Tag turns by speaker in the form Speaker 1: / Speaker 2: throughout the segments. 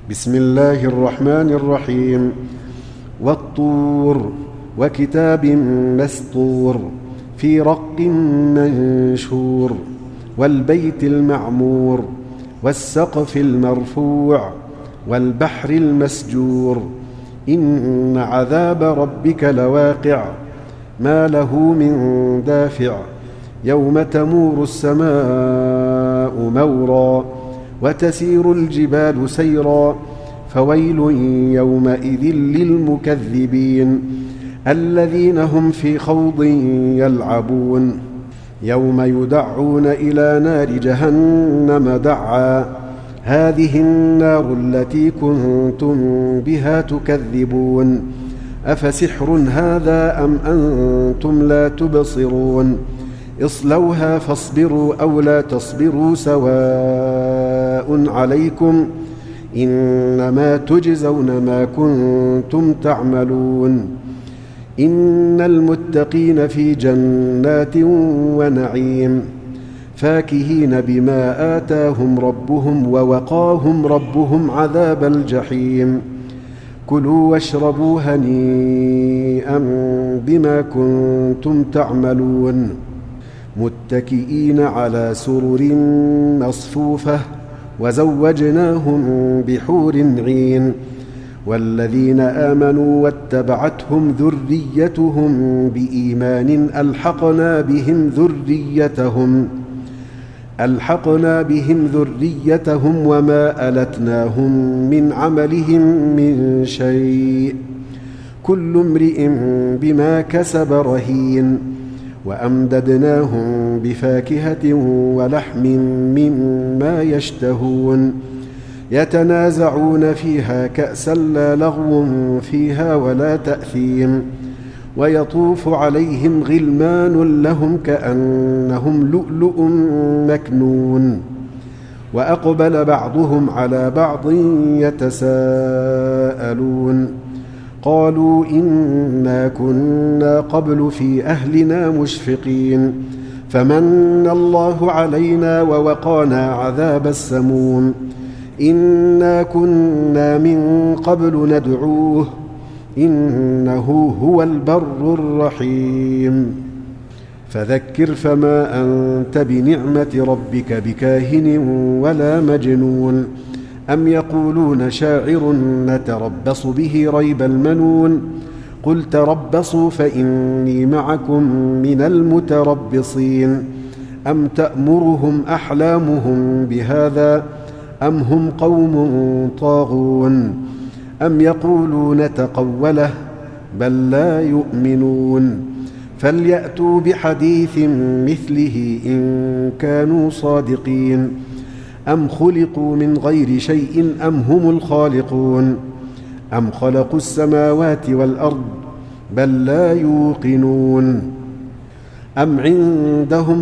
Speaker 1: بسم الله الرحمن الرحيم. والطور وكتاب مسطور في رق منشور والبيت المعمور والسقف المرفوع والبحر المسجور إن عذاب ربك لواقع ما له من دافع يوم تمور السماء مورا وتسير الجبال سيرا فويل يومئذ للمكذبين الذين هم في خوض يلعبون يوم يدعون إلى نار جهنم دعا هذه النار التي كنتم بها تكذبون أفسحر هذا أم أنتم لا تبصرون اصلوها فاصبروا أو لا تصبروا سواء عليكم إنما تجزون ما كنتم تعملون إن المتقين في جنات ونعيم فاكهين بما آتاهم ربهم ووقاهم ربهم عذاب الجحيم كلوا واشربوا هنيئا بما كنتم تعملون متكئين على سرر مصفوفة وزوجناهم بحور عين والذين آمنوا واتبعتهم ذريتهم بإيمان ألحقنا بهم ذريتهم وما ألتناهم من عملهم من شيء كل امرئ بما كسب رهين وأمددناهم بفاكهة ولحم مما يشتهون يتنازعون فيها كأسا لا لغو فيها ولا تأثيم ويطوف عليهم غلمان لهم كأنهم لؤلؤ مكنون وأقبل بعضهم على بعض يتساءلون قالوا إنا كنا قبل في أهلنا مشفقين فمن الله علينا ووقانا عذاب السموم إنا كنا من قبل ندعوه إنه هو البر الرحيم فذكر فما أنت بنعمة ربك بكاهن ولا مجنون أم يقولون شاعر نتربص به ريب المنون قل تربصوا فإني معكم من المتربصين أم تأمرهم أحلامهم بهذا أم هم قوم طاغون أم يقولون تقوله بل لا يؤمنون فليأتوا بحديث مثله إن كانوا صادقين أم خلقوا من غير شيء أم هم الخالقون أم خلقوا السماوات والأرض بل لا يوقنون أم عندهم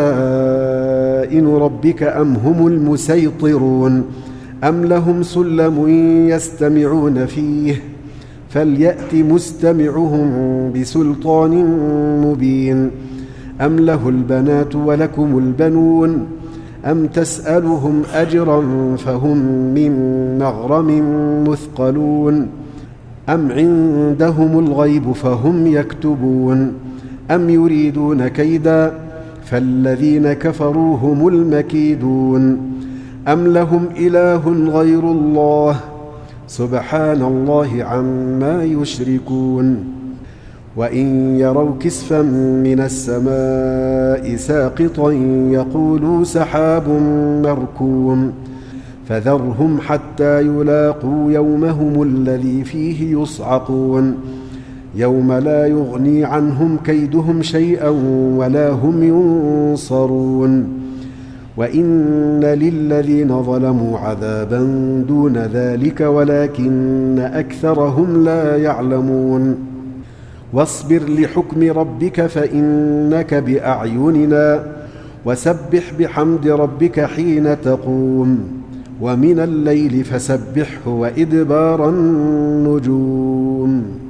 Speaker 1: خزائن ربك أم هم المسيطرون أم لهم سلم يستمعون فيه فليأت مستمعهم بسلطان مبين أم له البنات ولكم البنون أم تسألهم أجرا فهم من مغرم مثقلون أم عندهم الغيب فهم يكتبون أم يريدون كيدا فالذين كفروا هم المكيدون أم لهم إله غير الله سبحان الله عما يشركون وإن يروا كسفا من السماء ساقطا يقولوا سحاب مركوم فذرهم حتى يلاقوا يومهم الذي فيه يصعقون يوم لا يغني عنهم كيدهم شيئا ولا هم ينصرون وإن للذين ظلموا عذابا دون ذلك ولكن أكثرهم لا يعلمون واصبر لحكم ربك فإنك بأعيننا وسبح بحمد ربك حين تقوم ومن الليل فسبحه وإدبار النجوم